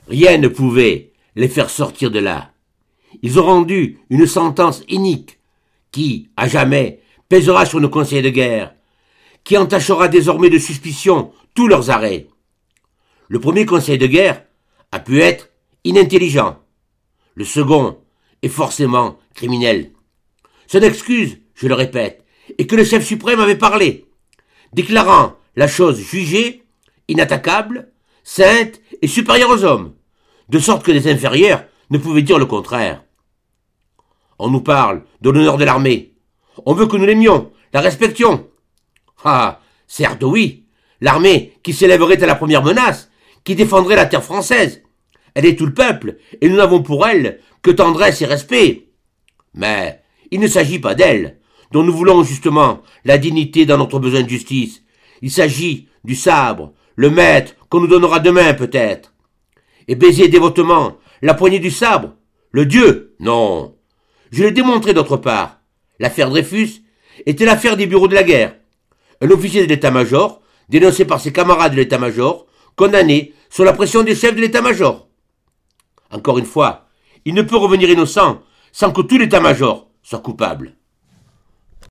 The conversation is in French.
Rien ne pouvait les faire sortir de là. Ils ont rendu une sentence inique qui, à jamais, pèsera sur nos conseils de guerre, qui entachera désormais de suspicion tous leurs arrêts. Le premier conseil de guerre a pu être inintelligent. Le second est forcément criminel. Son excuse, je le répète, est que le chef suprême avait parlé, déclarant la chose jugée, inattaquable, sainte et supérieure aux hommes, de sorte que les inférieurs ne pouvaient dire le contraire. On nous parle de l'honneur de l'armée. On veut que nous l'aimions, la respections. Ah, certes oui, l'armée qui s'élèverait à la première menace, qui défendrait la terre française. Elle est tout le peuple, et nous n'avons pour elle que tendresse et respect. Mais il ne s'agit pas d'elle, dont nous voulons justement la dignité dans notre besoin de justice. Il s'agit du sabre, le maître qu'on nous donnera demain peut-être. Et baiser dévotement la poignée du sabre, le Dieu, non. Je l'ai démontré d'autre part. L'affaire Dreyfus était l'affaire des bureaux de la guerre. Un officier de l'état-major, dénoncé par ses camarades de l'état-major, condamné sous la pression des chefs de l'état-major. Encore une fois, il ne peut revenir innocent sans que tout l'état-major soit coupable.